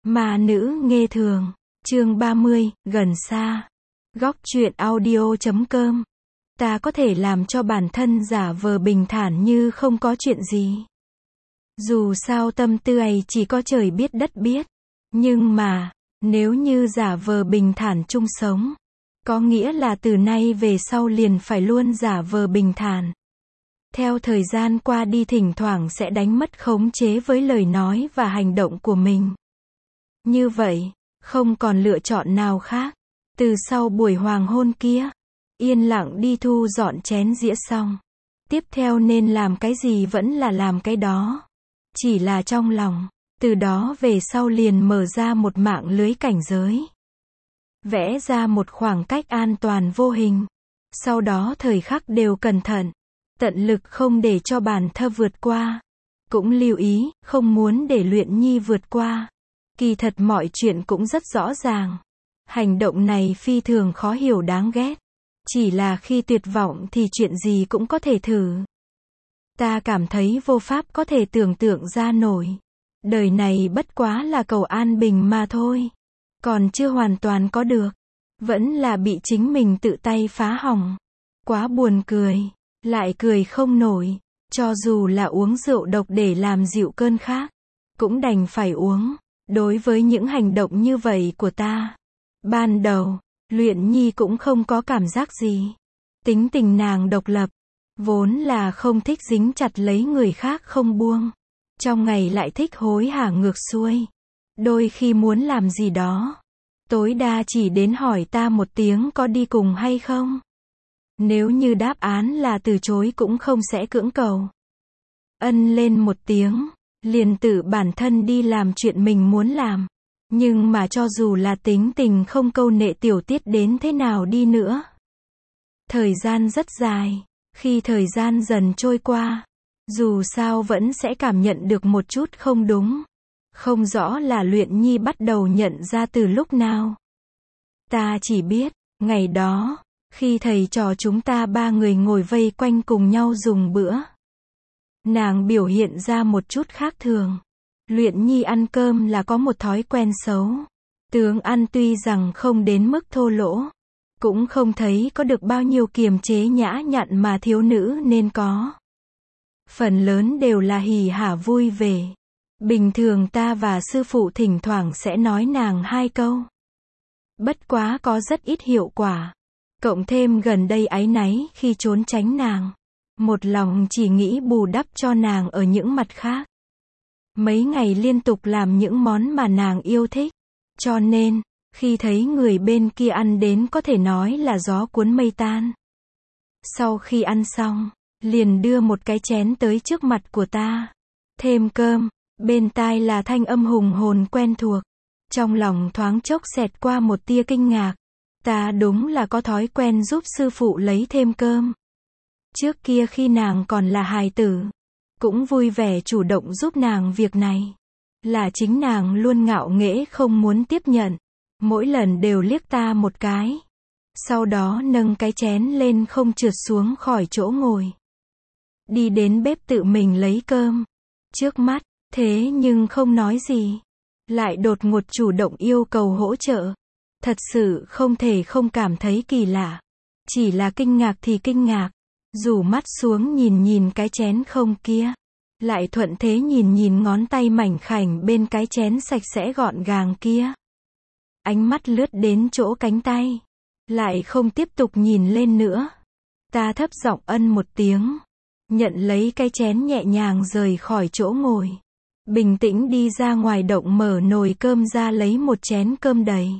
Ma nữ nghe thường, chương 30, gần xa. Góc truyện audio.com. Ta có thể làm cho bản thân giả vờ bình thản như không có chuyện gì. Dù sao tâm tư ấy chỉ có trời biết đất biết. Nhưng mà, nếu như giả vờ bình thản chung sống, có nghĩa là từ nay về sau liền phải luôn giả vờ bình thản. Theo thời gian qua đi thỉnh thoảng sẽ đánh mất khống chế với lời nói và hành động của mình. Như vậy, không còn lựa chọn nào khác. Từ sau buổi hoàng hôn kia, yên lặng đi thu dọn chén dĩa xong. Tiếp theo nên làm cái gì vẫn là làm cái đó. Chỉ là trong lòng, từ đó về sau liền mở ra một mạng lưới cảnh giới. Vẽ ra một khoảng cách an toàn vô hình. Sau đó thời khắc đều cẩn thận, tận lực không để cho bản thân vượt qua. Cũng lưu ý, không muốn để Luyện Nhi vượt qua. Kỳ thật mọi chuyện cũng rất rõ ràng. Hành động này phi thường khó hiểu đáng ghét. Chỉ là khi tuyệt vọng thì chuyện gì cũng có thể thử. Ta cảm thấy vô pháp có thể tưởng tượng ra nổi. Đời này bất quá là cầu an bình mà thôi. Còn chưa hoàn toàn có được. Vẫn là bị chính mình tự tay phá hỏng. Quá buồn cười. Lại cười không nổi. Cho dù là uống rượu độc để làm dịu cơn khát, cũng đành phải uống. Đối với những hành động như vậy của ta, ban đầu, Luyện Nhi cũng không có cảm giác gì. Tính tình nàng độc lập, vốn là không thích dính chặt lấy người khác không buông. Trong ngày lại thích hối hả ngược xuôi. Đôi khi muốn làm gì đó, tối đa chỉ đến hỏi ta một tiếng có đi cùng hay không. Nếu như đáp án là từ chối cũng không sẽ cưỡng cầu. Ân lên một tiếng, liền tự bản thân đi làm chuyện mình muốn làm. Nhưng mà cho dù là tính tình không câu nệ tiểu tiết đến thế nào đi nữa. Thời gian rất dài, khi thời gian dần trôi qua, dù sao vẫn sẽ cảm nhận được một chút không đúng. Không rõ là Luyện Nhi bắt đầu nhận ra từ lúc nào. Ta chỉ biết, ngày đó, khi thầy trò chúng ta ba người ngồi vây quanh cùng nhau dùng bữa, nàng biểu hiện ra một chút khác thường. Luyện Nhi ăn cơm là có một thói quen xấu. Tướng ăn tuy rằng không đến mức thô lỗ, cũng không thấy có được bao nhiêu kiềm chế nhã nhặn mà thiếu nữ nên có. Phần lớn đều là hỉ hả vui vẻ. Bình thường ta và sư phụ thỉnh thoảng sẽ nói nàng hai câu. Bất quá có rất ít hiệu quả. Cộng thêm gần đây áy náy khi trốn tránh nàng. Một lòng chỉ nghĩ bù đắp cho nàng ở những mặt khác. Mấy ngày liên tục làm những món mà nàng yêu thích. Cho nên, khi thấy người bên kia ăn đến có thể nói là gió cuốn mây tan. Sau khi ăn xong, liền đưa một cái chén tới trước mặt của ta. Thêm cơm, bên tai là thanh âm hùng hồn quen thuộc. Trong lòng thoáng chốc xẹt qua một tia kinh ngạc. Ta đúng là có thói quen giúp sư phụ lấy thêm cơm. Trước kia khi nàng còn là hài tử, cũng vui vẻ chủ động giúp nàng việc này. Là chính nàng luôn ngạo nghễ không muốn tiếp nhận. Mỗi lần đều liếc ta một cái. Sau đó nâng cái chén lên không trượt xuống khỏi chỗ ngồi. Đi đến bếp tự mình lấy cơm. Trước mắt, thế nhưng không nói gì. Lại đột ngột chủ động yêu cầu hỗ trợ. Thật sự không thể không cảm thấy kỳ lạ. Chỉ là kinh ngạc thì kinh ngạc. Rủ mắt xuống nhìn nhìn cái chén không kia. Lại thuận thế nhìn nhìn ngón tay mảnh khảnh bên cái chén sạch sẽ gọn gàng kia. Ánh mắt lướt đến chỗ cánh tay. Lại không tiếp tục nhìn lên nữa. Ta thấp giọng ân một tiếng. Nhận lấy cái chén nhẹ nhàng rời khỏi chỗ ngồi. Bình tĩnh đi ra ngoài động mở nồi cơm ra lấy một chén cơm đầy.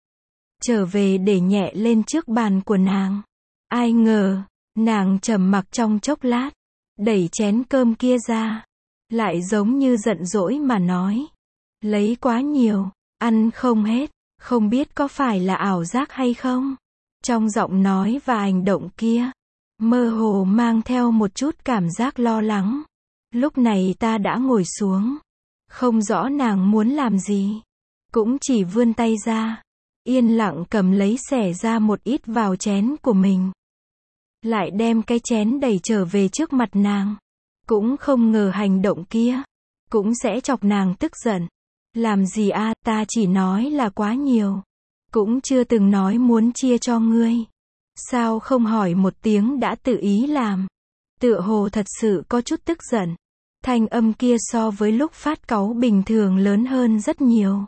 Trở về để nhẹ lên trước bàn của nàng. Ai ngờ, nàng trầm mặc trong chốc lát. Đẩy chén cơm kia ra. Lại giống như giận dỗi mà nói. Lấy quá nhiều, ăn không hết, không biết có phải là ảo giác hay không. Trong giọng nói và hành động kia, mơ hồ mang theo một chút cảm giác lo lắng. Lúc này ta đã ngồi xuống. Không rõ nàng muốn làm gì. Cũng chỉ vươn tay ra. Yên lặng cầm lấy xẻ ra một ít vào chén của mình. Lại đem cái chén đẩy trở về trước mặt nàng. Cũng không ngờ hành động kia cũng sẽ chọc nàng tức giận. Làm gì a, ta chỉ nói là quá nhiều. Cũng chưa từng nói muốn chia cho ngươi. Sao không hỏi một tiếng đã tự ý làm? Tựa hồ thật sự có chút tức giận. Thanh âm kia so với lúc phát cáu bình thường lớn hơn rất nhiều.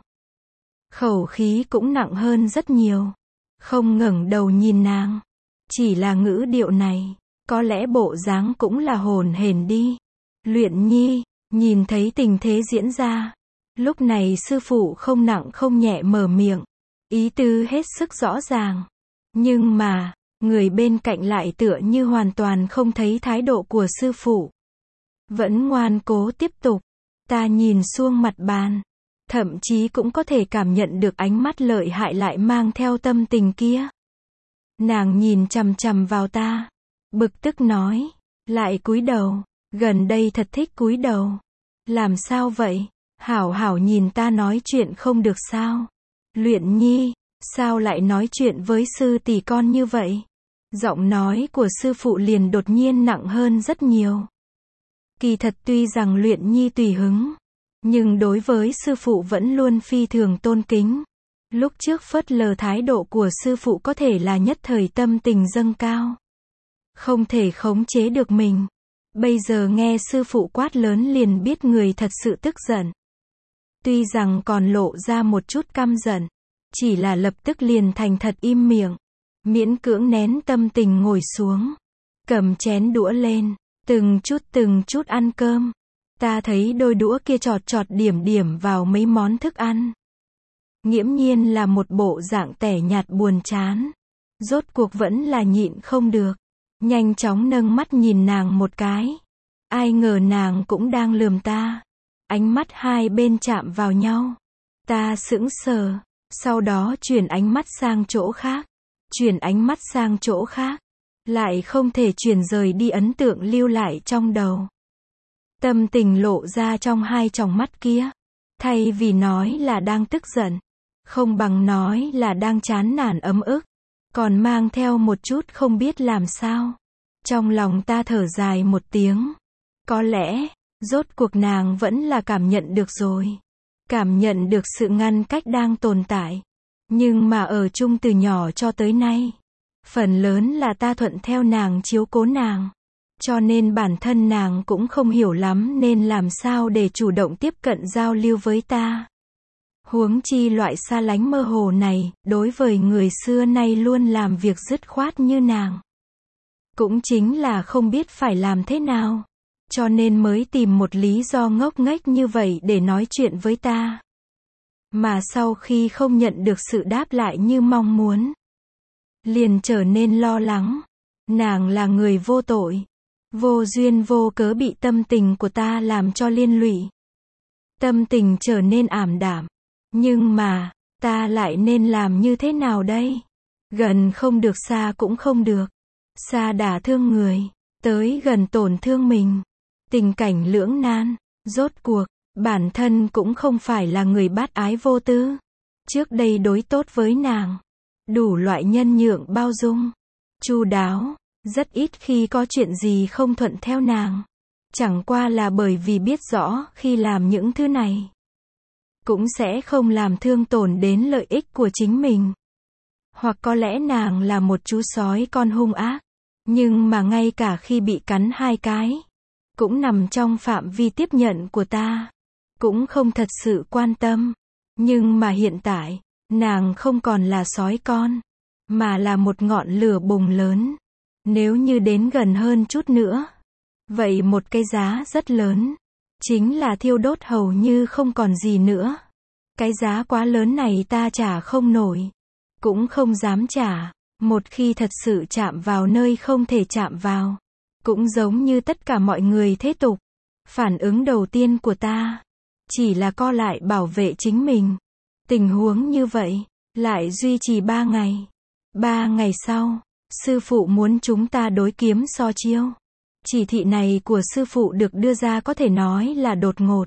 Khẩu khí cũng nặng hơn rất nhiều. Không ngẩng đầu nhìn nàng. Chỉ là ngữ điệu này. Có lẽ bộ dáng cũng là hồn hển đi. Luyện Nhi, nhìn thấy tình thế diễn ra. Lúc này sư phụ không nặng không nhẹ mở miệng. Ý tứ hết sức rõ ràng. Nhưng mà, người bên cạnh lại tựa như hoàn toàn không thấy thái độ của sư phụ. Vẫn ngoan cố tiếp tục. Ta nhìn xuống mặt bàn. Thậm chí cũng có thể cảm nhận được ánh mắt lợi hại lại mang theo tâm tình kia. Nàng nhìn chằm chằm vào ta. Bực tức nói. Lại cúi đầu. Gần đây thật thích cúi đầu. Làm sao vậy? Hảo hảo nhìn ta nói chuyện không được sao? Luyện Nhi, sao lại nói chuyện với sư tỷ con như vậy? Giọng nói của sư phụ liền đột nhiên nặng hơn rất nhiều. Kỳ thật tuy rằng Luyện Nhi tùy hứng, nhưng đối với sư phụ vẫn luôn phi thường tôn kính. Lúc trước phớt lờ thái độ của sư phụ có thể là nhất thời tâm tình dâng cao. Không thể khống chế được mình. Bây giờ nghe sư phụ quát lớn liền biết người thật sự tức giận. Tuy rằng còn lộ ra một chút căm giận, chỉ là lập tức liền thành thật im miệng, miễn cưỡng nén tâm tình ngồi xuống, cầm chén đũa lên, từng chút ăn cơm. Ta thấy đôi đũa kia chọt chọt điểm vào mấy món thức ăn. Nghiễm nhiên là một bộ dạng tẻ nhạt buồn chán. Rốt cuộc vẫn là nhịn không được. Nhanh chóng nâng mắt nhìn nàng một cái. Ai ngờ nàng cũng đang lườm ta. Ánh mắt hai bên chạm vào nhau. Ta sững sờ. Sau đó chuyển ánh mắt sang chỗ khác. Chuyển ánh mắt sang chỗ khác. Lại không thể chuyển rời đi ấn tượng lưu lại trong đầu. Tâm tình lộ ra trong hai tròng mắt kia. Thay vì nói là đang tức giận, không bằng nói là đang chán nản ấm ức. Còn mang theo một chút không biết làm sao. Trong lòng ta thở dài một tiếng. Có lẽ, rốt cuộc nàng vẫn là cảm nhận được rồi. Cảm nhận được sự ngăn cách đang tồn tại. Nhưng mà ở chung từ nhỏ cho tới nay. Phần lớn là ta thuận theo nàng chiếu cố nàng. Cho nên bản thân nàng cũng không hiểu lắm nên làm sao để chủ động tiếp cận giao lưu với ta. Huống chi loại xa lánh mơ hồ này, đối với người xưa nay luôn làm việc dứt khoát như nàng. Cũng chính là không biết phải làm thế nào. Cho nên mới tìm một lý do ngốc nghếch như vậy để nói chuyện với ta. Mà sau khi không nhận được sự đáp lại như mong muốn, liền trở nên lo lắng. Nàng là người vô tội. Vô duyên vô cớ bị tâm tình của ta làm cho liên lụy. Tâm tình trở nên ảm đạm. Nhưng mà, ta lại nên làm như thế nào đây? Gần không được xa cũng không được. Xa đả thương người, tới gần tổn thương mình. Tình cảnh lưỡng nan, rốt cuộc, bản thân cũng không phải là người bát ái vô tư. Trước đây đối tốt với nàng. Đủ loại nhân nhượng bao dung. Chu đáo, rất ít khi có chuyện gì không thuận theo nàng. Chẳng qua là bởi vì biết rõ khi làm những thứ này cũng sẽ không làm thương tổn đến lợi ích của chính mình. Hoặc có lẽ nàng là một chú sói con hung ác. Nhưng mà ngay cả khi bị cắn hai cái, cũng nằm trong phạm vi tiếp nhận của ta. Cũng không thật sự quan tâm. Nhưng mà hiện tại, nàng không còn là sói con, mà là một ngọn lửa bùng lớn. Nếu như đến gần hơn chút nữa, vậy một cái giá rất lớn, chính là thiêu đốt hầu như không còn gì nữa. Cái giá quá lớn này ta trả không nổi, cũng không dám trả. Một khi thật sự chạm vào nơi không thể chạm vào, cũng giống như tất cả mọi người thế tục. Phản ứng đầu tiên của ta chỉ là co lại bảo vệ chính mình. Tình huống như vậy lại duy trì 3 ngày. 3 ngày sau, sư phụ muốn chúng ta đối kiếm so chiêu. Chỉ thị này của sư phụ được đưa ra có thể nói là đột ngột.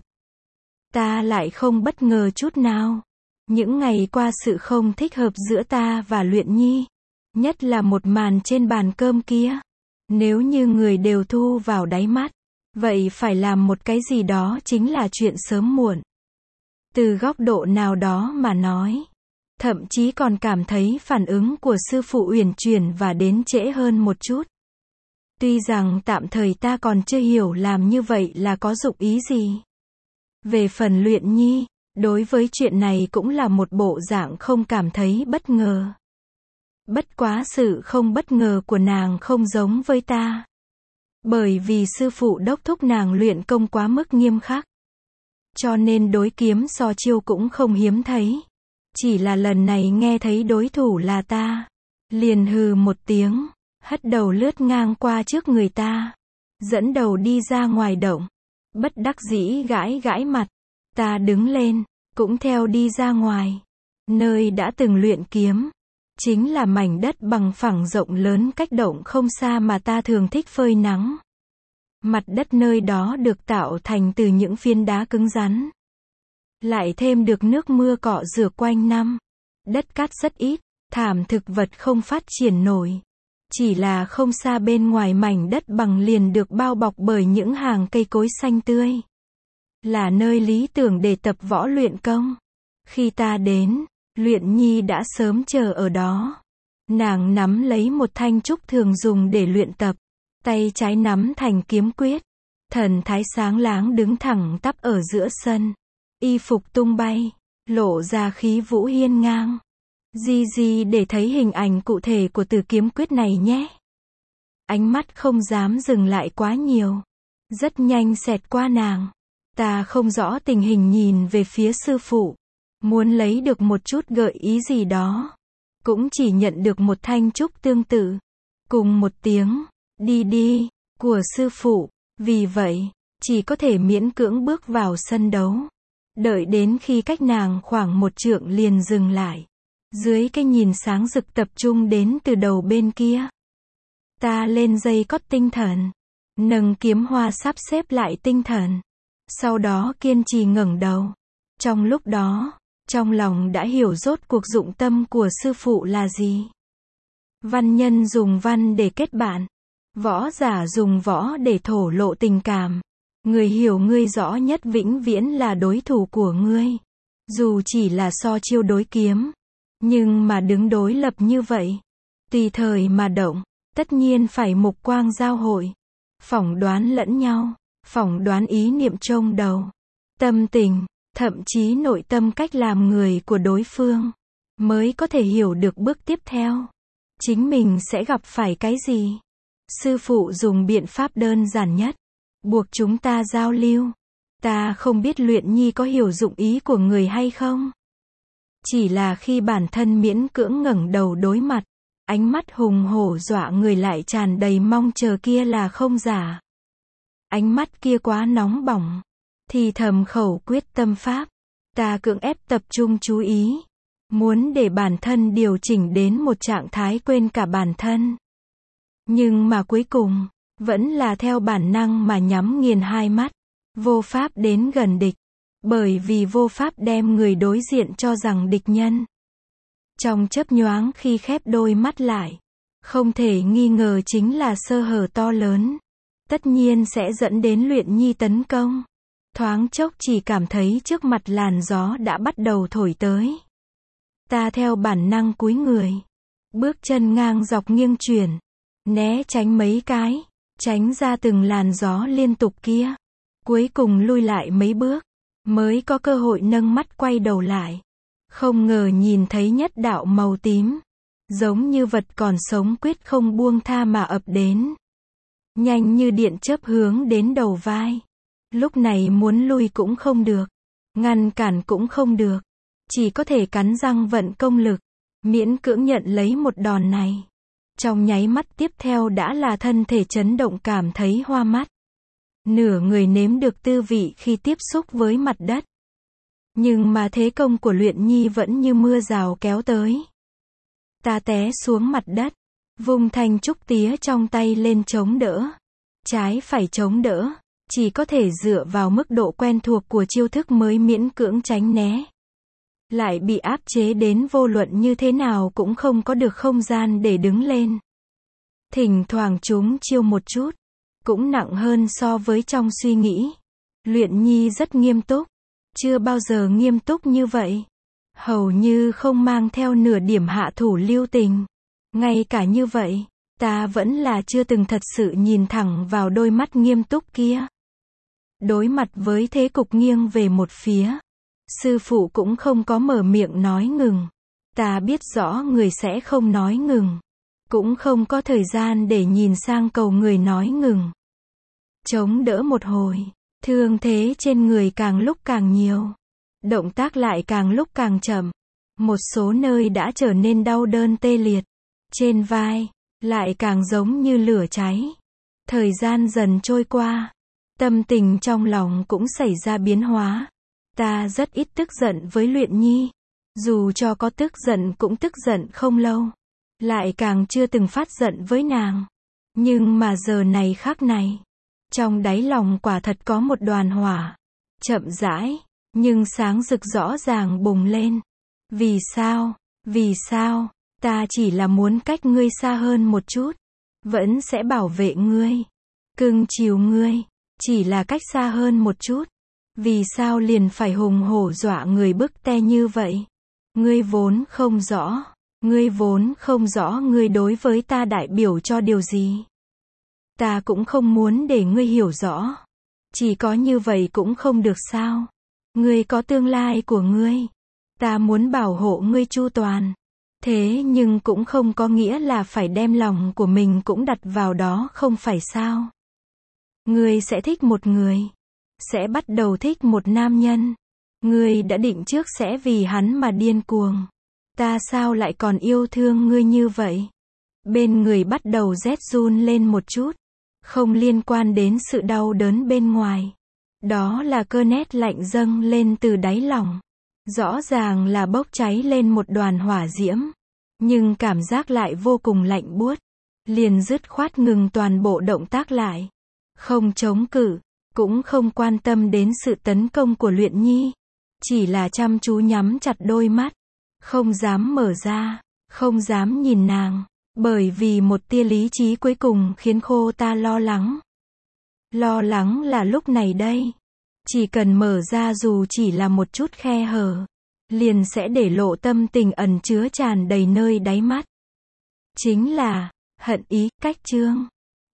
Ta lại không bất ngờ chút nào. Những ngày qua sự không thích hợp giữa ta và Luyện Nhi, nhất là một màn trên bàn cơm kia. Nếu như người đều thu vào đáy mắt, vậy phải làm một cái gì đó chính là chuyện sớm muộn. Từ góc độ nào đó mà nói, thậm chí còn cảm thấy phản ứng của sư phụ uyển chuyển và đến trễ hơn một chút. Tuy rằng tạm thời ta còn chưa hiểu làm như vậy là có dụng ý gì. Về phần Luyện Nhi, đối với chuyện này cũng là một bộ dạng không cảm thấy bất ngờ. Bất quá sự không bất ngờ của nàng không giống với ta. Bởi vì sư phụ đốc thúc nàng luyện công quá mức nghiêm khắc. Cho nên đối kiếm so chiêu cũng không hiếm thấy. Chỉ là lần này nghe thấy đối thủ là ta. Liền hừ một tiếng, hất đầu lướt ngang qua trước người ta. Dẫn đầu đi ra ngoài động. Bất đắc dĩ gãi gãi mặt. Ta đứng lên, cũng theo đi ra ngoài. Nơi đã từng luyện kiếm. Chính là mảnh đất bằng phẳng rộng lớn cách động không xa mà ta thường thích phơi nắng. Mặt đất nơi đó được tạo thành từ những phiến đá cứng rắn. Lại thêm được nước mưa cọ rửa quanh năm. Đất cát rất ít, thảm thực vật không phát triển nổi. Chỉ là không xa bên ngoài mảnh đất bằng liền được bao bọc bởi những hàng cây cối xanh tươi. Là nơi lý tưởng để tập võ luyện công. Khi ta đến, Luyện Nhi đã sớm chờ ở đó. Nàng nắm lấy một thanh trúc thường dùng để luyện tập. Tay trái nắm thành kiếm quyết. Thần thái sáng láng đứng thẳng tắp ở giữa sân. Y phục tung bay, lộ ra khí vũ hiên ngang. Di để thấy hình ảnh cụ thể của từ kiếm quyết này nhé. Ánh mắt không dám dừng lại quá nhiều. Rất nhanh xẹt qua nàng. Ta không rõ tình hình nhìn về phía sư phụ. Muốn lấy được một chút gợi ý gì đó. Cũng chỉ nhận được một thanh trúc tương tự. Cùng một tiếng, đi, của sư phụ. Vì vậy, chỉ có thể miễn cưỡng bước vào sân đấu. Đợi đến khi cách nàng khoảng một trượng liền dừng lại. Dưới cái nhìn sáng rực tập trung đến từ đầu bên kia. Ta lên dây cót tinh thần. Nâng kiếm hoa sắp xếp lại tinh thần. Sau đó kiên trì ngẩng đầu. Trong lúc đó, trong lòng đã hiểu rốt cuộc dụng tâm của sư phụ là gì. Văn nhân dùng văn để kết bạn. Võ giả dùng võ để thổ lộ tình cảm. Người hiểu ngươi rõ nhất vĩnh viễn là đối thủ của ngươi. Dù chỉ là so chiêu đối kiếm. Nhưng mà đứng đối lập như vậy. Tùy thời mà động. Tất nhiên phải mục quang giao hội. Phỏng đoán lẫn nhau. Phỏng đoán ý niệm trong đầu. Tâm tình. Thậm chí nội tâm cách làm người của đối phương. Mới có thể hiểu được bước tiếp theo. Chính mình sẽ gặp phải cái gì. Sư phụ dùng biện pháp đơn giản nhất. Buộc chúng ta giao lưu. Ta không biết Luyện Nhi có hiểu dụng ý của người hay không. Chỉ là khi bản thân miễn cưỡng ngẩng đầu đối mặt. Ánh mắt hùng hổ dọa người lại tràn đầy mong chờ kia là không giả. Ánh mắt kia quá nóng bỏng. Thì thầm khẩu quyết tâm pháp. Ta cưỡng ép tập trung chú ý. Muốn để bản thân điều chỉnh đến một trạng thái quên cả bản thân. Nhưng mà cuối cùng, vẫn là theo bản năng mà nhắm nghiền hai mắt. Vô pháp đến gần địch. Bởi vì vô pháp đem người đối diện cho rằng địch nhân. Trong chớp nhoáng khi khép đôi mắt lại. Không thể nghi ngờ chính là sơ hở to lớn. Tất nhiên sẽ dẫn đến Luyện Nhi tấn công. Thoáng chốc chỉ cảm thấy trước mặt làn gió đã bắt đầu thổi tới. Ta theo bản năng cúi người. Bước chân ngang dọc nghiêng chuyển. Né tránh mấy cái. Tránh ra từng làn gió liên tục kia. Cuối cùng lui lại mấy bước. Mới có cơ hội nâng mắt quay đầu lại. Không ngờ nhìn thấy nhất đạo màu tím. Giống như vật còn sống quyết không buông tha mà ập đến. Nhanh như điện chớp hướng đến đầu vai. Lúc này muốn lui cũng không được. Ngăn cản cũng không được. Chỉ có thể cắn răng vận công lực. Miễn cưỡng nhận lấy một đòn này. Trong nháy mắt tiếp theo đã là thân thể chấn động cảm thấy hoa mắt. Nửa người nếm được tư vị khi tiếp xúc với mặt đất. Nhưng mà thế công của Luyện Nhi vẫn như mưa rào kéo tới. Ta té xuống mặt đất. Vung thanh trúc tía trong tay lên chống đỡ. Trái phải chống đỡ. Chỉ có thể dựa vào mức độ quen thuộc của chiêu thức mới miễn cưỡng tránh né. Lại bị áp chế đến vô luận như thế nào cũng không có được không gian để đứng lên. Thỉnh thoảng chúng chiêu một chút. Cũng nặng hơn so với trong suy nghĩ. Luyện Nhi rất nghiêm túc. chưa bao giờ nghiêm túc như vậy. Hầu như không mang theo nửa điểm hạ thủ lưu tình. Ngay cả như vậy, ta vẫn là chưa từng thật sự nhìn thẳng vào đôi mắt nghiêm túc kia. Đối mặt với thế cục nghiêng về một phía, sư phụ cũng không có mở miệng nói ngừng. Ta biết rõ người sẽ không nói ngừng. Cũng không có thời gian để nhìn sang cầu người nói ngừng. Chống đỡ một hồi, thương thế trên người càng lúc càng nhiều. Động tác lại càng lúc càng chậm. Một số nơi đã trở nên đau đớn tê liệt. Trên vai, lại càng giống như lửa cháy. Thời gian dần trôi qua. Tâm tình trong lòng cũng xảy ra biến hóa. Ta rất ít tức giận với Luyện Nhi. Dù cho có tức giận cũng tức giận không lâu. Lại càng chưa từng phát giận với nàng. Nhưng mà giờ này khắc này, trong đáy lòng quả thật có một đoàn hỏa. Chậm rãi, nhưng sáng rực rõ ràng bùng lên. Vì sao? Vì sao? Ta chỉ là muốn cách ngươi xa hơn một chút. Vẫn sẽ bảo vệ ngươi. Cưng chiều ngươi. Chỉ là cách xa hơn một chút. Vì sao liền phải hùng hổ dọa người bức te như vậy? Ngươi vốn không rõ. Ngươi vốn không rõ ngươi đối với ta đại biểu cho điều gì. Ta cũng không muốn để ngươi hiểu rõ. Chỉ có như vậy cũng không được sao? Ngươi có tương lai của ngươi. Ta muốn bảo hộ ngươi chu toàn. Thế nhưng cũng không có nghĩa là phải đem lòng của mình cũng đặt vào đó không phải sao? Ngươi sẽ thích một người. Sẽ bắt đầu thích một nam nhân. Ngươi đã định trước sẽ vì hắn mà điên cuồng. Ta sao lại còn yêu thương ngươi như vậy? Bên người bắt đầu rét run lên một chút. Không liên quan đến sự đau đớn bên ngoài. Đó là cơn rét lạnh dâng lên từ đáy lòng. Rõ ràng là bốc cháy lên một đoàn hỏa diễm. Nhưng cảm giác lại vô cùng lạnh buốt. Liền dứt khoát ngừng toàn bộ động tác lại. Không chống cự. Cũng không quan tâm đến sự tấn công của Luyện Nhi. Chỉ là chăm chú nhắm chặt đôi mắt. Không dám mở ra. Không dám nhìn nàng. Bởi vì một tia lý trí cuối cùng khiến cô ta lo lắng. Lo lắng là lúc này đây. Chỉ cần mở ra dù chỉ là một chút khe hở. Liền sẽ để lộ tâm tình ẩn chứa tràn đầy nơi đáy mắt. Chính là hận ý cách chương.